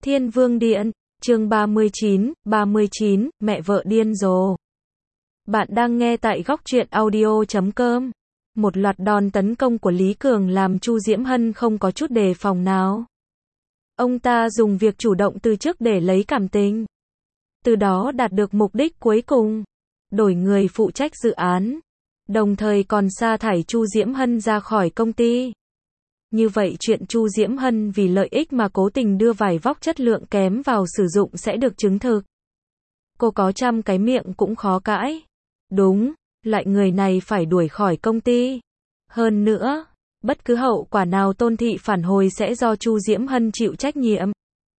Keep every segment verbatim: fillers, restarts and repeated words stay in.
Thiên Vương Điện, chương ba mươi chín, ba mươi chín, mẹ vợ điên rồ. Bạn đang nghe tại góc truyện audio chấm com. Một loạt đòn tấn công của Lý Cường làm Chu Diễm Hân không có chút đề phòng nào. Ông ta dùng việc chủ động từ chức để lấy cảm tình. Từ đó đạt được mục đích cuối cùng, đổi người phụ trách dự án, đồng thời còn sa thải Chu Diễm Hân ra khỏi công ty. Như vậy chuyện Chu Diễm Hân vì lợi ích mà cố tình đưa vải vóc chất lượng kém vào sử dụng sẽ được chứng thực. Cô có trăm cái miệng cũng khó cãi. Đúng, loại người này phải đuổi khỏi công ty. Hơn nữa, bất cứ hậu quả nào Tôn Thị phản hồi sẽ do Chu Diễm Hân chịu trách nhiệm.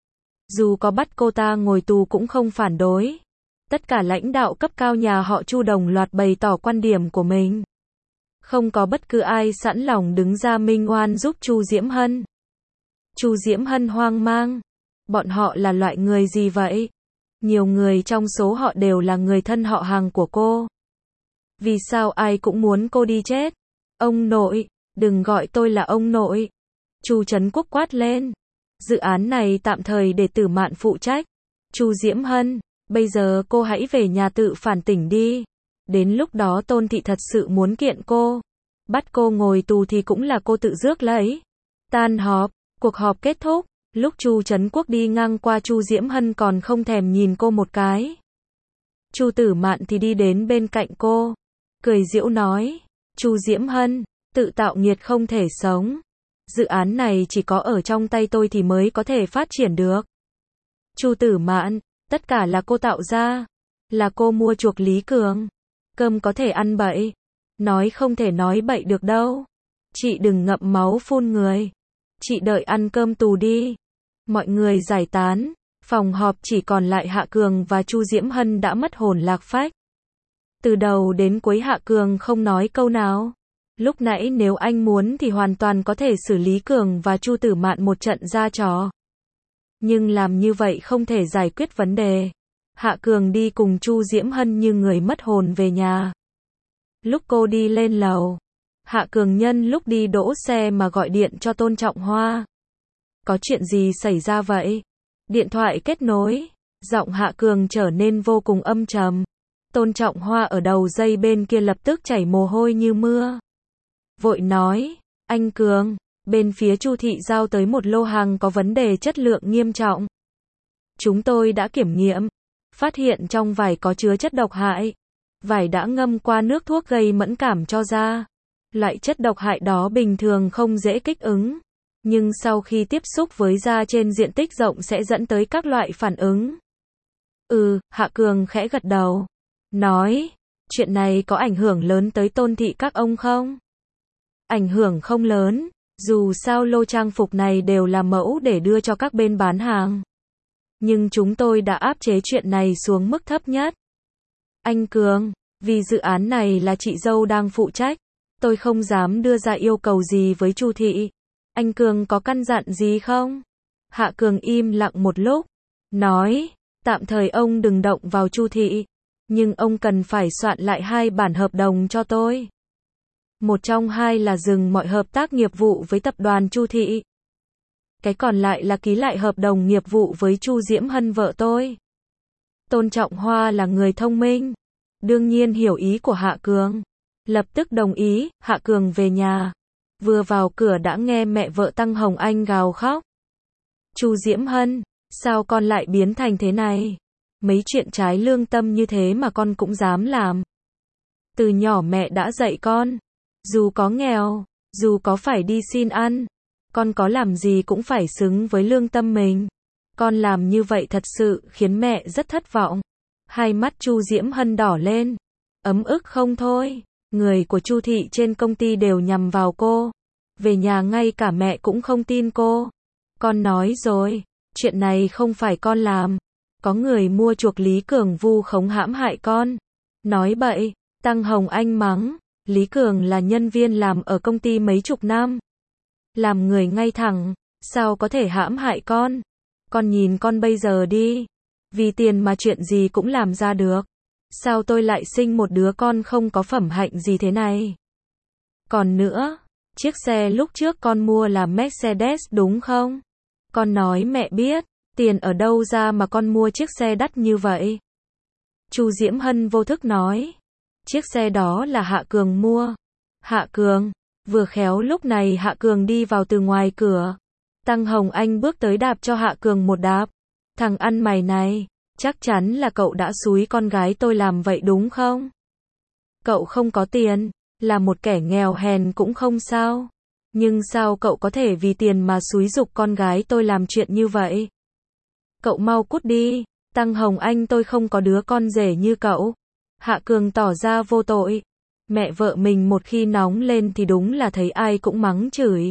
Dù có bắt cô ta ngồi tù cũng không phản đối. Tất cả lãnh đạo cấp cao nhà họ Chu đồng loạt bày tỏ quan điểm của mình. Không có bất cứ ai sẵn lòng đứng ra minh oan giúp Chu Diễm Hân. Chu Diễm Hân hoang mang. Bọn họ là loại người gì vậy? Nhiều người trong số họ đều là người thân họ hàng của cô. Vì sao ai cũng muốn cô đi chết? Ông nội, đừng gọi tôi là ông nội. Chu Trấn Quốc quát lên. Dự án này tạm thời để Tử Mạn phụ trách. Chu Diễm Hân, bây giờ cô hãy về nhà tự phản tỉnh đi. Đến lúc đó Tôn Thị thật sự muốn kiện cô, bắt cô ngồi tù thì cũng là cô tự rước lấy. Tan họp, cuộc họp kết thúc, lúc Chu Trấn Quốc đi ngang qua Chu Diễm Hân còn không thèm nhìn cô một cái. Chu Tử Mạn thì đi đến bên cạnh cô, cười giễu nói, Chu Diễm Hân, tự tạo nghiệt không thể sống. Dự án này chỉ có ở trong tay tôi thì mới có thể phát triển được. Chu Tử Mạn, tất cả là cô tạo ra, là cô mua chuộc Lý Cường. Cơm có thể ăn bậy, nói không thể nói bậy được đâu. Chị đừng ngậm máu phun người. Chị đợi ăn cơm tù đi. Mọi người giải tán, phòng họp chỉ còn lại Hạ Cường và Chu Diễm Hân đã mất hồn lạc phách. Từ đầu đến cuối Hạ Cường không nói câu nào. Lúc nãy nếu anh muốn thì hoàn toàn có thể xử lý Cường và Chu Tử Mạn một trận ra trò. Nhưng làm như vậy không thể giải quyết vấn đề. Hạ Cường đi cùng Chu Diễm Hân như người mất hồn về nhà. Lúc cô đi lên lầu, Hạ Cường nhân lúc đi đỗ xe mà gọi điện cho Tôn Trọng Hoa. Có chuyện gì xảy ra vậy? Điện thoại kết nối, giọng Hạ Cường trở nên vô cùng âm trầm. Tôn Trọng Hoa ở đầu dây bên kia lập tức chảy mồ hôi như mưa. Vội nói, anh Cường, bên phía Chu Thị giao tới một lô hàng có vấn đề chất lượng nghiêm trọng. Chúng tôi đã kiểm nghiệm, phát hiện trong vải có chứa chất độc hại. Vải đã ngâm qua nước thuốc gây mẫn cảm cho da. Loại chất độc hại đó bình thường không dễ kích ứng, nhưng sau khi tiếp xúc với da trên diện tích rộng sẽ dẫn tới các loại phản ứng. Ừ, Hạ Cường khẽ gật đầu. Nói, chuyện này có ảnh hưởng lớn tới Tôn Thị các ông không? Ảnh hưởng không lớn, dù sao lô trang phục này đều là mẫu để đưa cho các bên bán hàng. Nhưng chúng tôi đã áp chế chuyện này xuống mức thấp nhất. Anh Cường, vì dự án này là chị dâu đang phụ trách, tôi không dám đưa ra yêu cầu gì với Chu Thị. Anh Cường có căn dặn gì không? Hạ Cường im lặng một lúc, nói, tạm thời ông đừng động vào Chu Thị, nhưng ông cần phải soạn lại hai bản hợp đồng cho tôi. Một trong hai là dừng mọi hợp tác nghiệp vụ với tập đoàn Chu Thị. Cái còn lại là ký lại hợp đồng nghiệp vụ với Chu Diễm Hân vợ tôi. Tôn Trọng Hoa là người thông minh, đương nhiên hiểu ý của Hạ Cường. Lập tức đồng ý. Hạ Cường về nhà, vừa vào cửa đã nghe mẹ vợ Tăng Hồng Anh gào khóc. Chu Diễm Hân, sao con lại biến thành thế này? Mấy chuyện trái lương tâm như thế mà con cũng dám làm. Từ nhỏ mẹ đã dạy con, dù có nghèo, dù có phải đi xin ăn, con có làm gì cũng phải xứng với lương tâm mình. Con làm như vậy thật sự khiến mẹ rất thất vọng. Hai mắt Chu Diễm Hân đỏ lên, ấm ức không thôi. Người của Chu Thị trên công ty đều nhằm vào cô. Về nhà ngay cả mẹ cũng không tin cô. Con nói rồi, chuyện này không phải con làm. Có người mua chuộc Lý Cường vu khống hãm hại con. Nói bậy. Tăng Hồng Anh mắng, Lý Cường là nhân viên làm ở công ty mấy chục năm. Làm người ngay thẳng, sao có thể hãm hại con? Con nhìn con bây giờ đi, vì tiền mà chuyện gì cũng làm ra được. Sao tôi lại sinh một đứa con không có phẩm hạnh gì thế này? Còn nữa, chiếc xe lúc trước con mua là Mercedes đúng không? Con nói mẹ biết, Tiền ở đâu ra mà con mua chiếc xe đắt như vậy? Chu Diễm Hân vô thức nói. Chiếc xe đó là Hạ Cường mua. Hạ Cường? Vừa khéo lúc này Hạ Cường đi vào từ ngoài cửa. Tăng Hồng Anh bước tới đạp cho Hạ Cường một đạp. Thằng ăn mày này, chắc chắn là cậu đã xúi con gái tôi làm vậy đúng không? Cậu không có tiền, là một kẻ nghèo hèn cũng không sao. Nhưng sao cậu có thể vì tiền mà xúi giục con gái tôi làm chuyện như vậy? Cậu mau cút đi, Tăng Hồng Anh tôi không có đứa con rể như cậu. Hạ Cường tỏ ra vô tội. Mẹ vợ mình một khi nóng lên thì đúng là thấy ai cũng mắng chửi.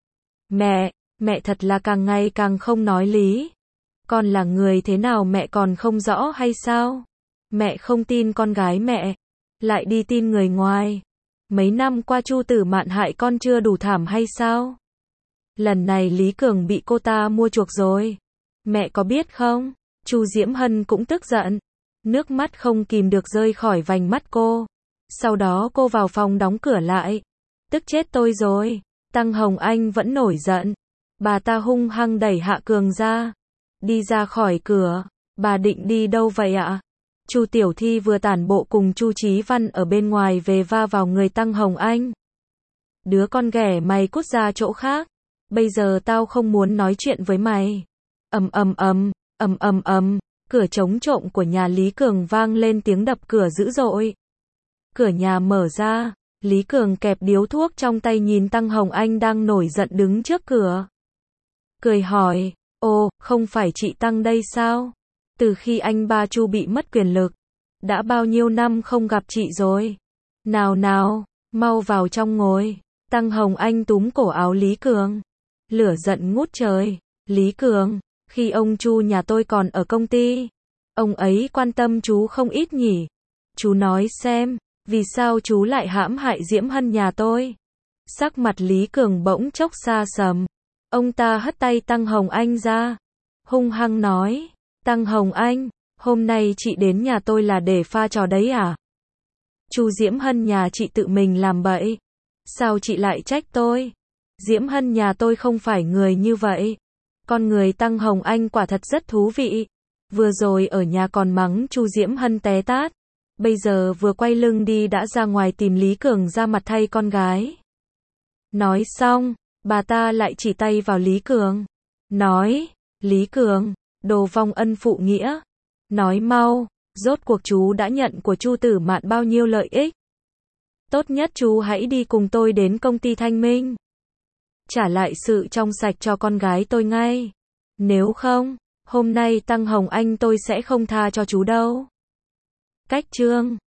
Mẹ, mẹ thật là càng ngày càng không nói lý. Con là người thế nào mẹ còn không rõ hay sao? Mẹ không tin con gái mẹ, lại đi tin người ngoài. Mấy năm qua Chu Tử Mạn hại con chưa đủ thảm hay sao? Lần này Lý Cường bị cô ta mua chuộc rồi. Mẹ có biết không? Chu Diễm Hân cũng tức giận. Nước mắt không kìm được rơi khỏi vành mắt cô. Sau đó cô vào phòng đóng cửa lại. Tức chết tôi rồi. Tăng Hồng Anh vẫn nổi giận. Bà ta hung hăng đẩy Hạ Cường ra. Đi ra khỏi cửa. Bà định đi đâu vậy ạ? Chu Tiểu Thi vừa tản bộ cùng Chu Chí Văn ở bên ngoài về va vào người Tăng Hồng Anh. Đứa con ghẻ mày cút ra chỗ khác. Bây giờ tao không muốn nói chuyện với mày. Ầm ầm ầm, ầm ầm ầm, cửa chống trộm của nhà Lý Cường vang lên tiếng đập cửa dữ dội. Cửa nhà mở ra, Lý Cường kẹp điếu thuốc trong tay nhìn Tăng Hồng Anh đang nổi giận đứng trước cửa. Cười hỏi, ồ, không phải chị Tăng đây sao? Từ khi anh ba Chu bị mất quyền lực, đã bao nhiêu năm không gặp chị rồi. Nào nào, mau vào trong ngồi. Tăng Hồng Anh túm cổ áo Lý Cường. Lửa giận ngút trời. Lý Cường, khi ông Chu nhà tôi còn ở công ty, ông ấy quan tâm chú không ít nhỉ? Chú nói xem, vì sao chú lại hãm hại Diễm Hân nhà tôi? Sắc mặt Lý Cường bỗng chốc xa sầm. Ông ta hất tay Tăng Hồng Anh ra. Hung hăng nói, Tăng Hồng Anh, hôm nay chị đến nhà tôi là để pha trò đấy à? Chu Diễm Hân nhà chị tự mình làm bậy. Sao chị lại trách tôi? Diễm Hân nhà tôi không phải người như vậy. Con người Tăng Hồng Anh quả thật rất thú vị. Vừa rồi ở nhà còn mắng Chu Diễm Hân té tát. Bây giờ vừa quay lưng đi đã ra ngoài tìm Lý Cường ra mặt thay con gái. Nói xong, bà ta lại chỉ tay vào Lý Cường. Nói, Lý Cường, đồ vong ân phụ nghĩa. Nói mau, rốt cuộc chú đã nhận của Chu Tử Mạn bao nhiêu lợi ích? Tốt nhất chú hãy đi cùng tôi đến công ty Thanh Minh. Trả lại sự trong sạch cho con gái tôi ngay. Nếu không, hôm nay Tăng Hồng Anh tôi sẽ không tha cho chú đâu. Cách chương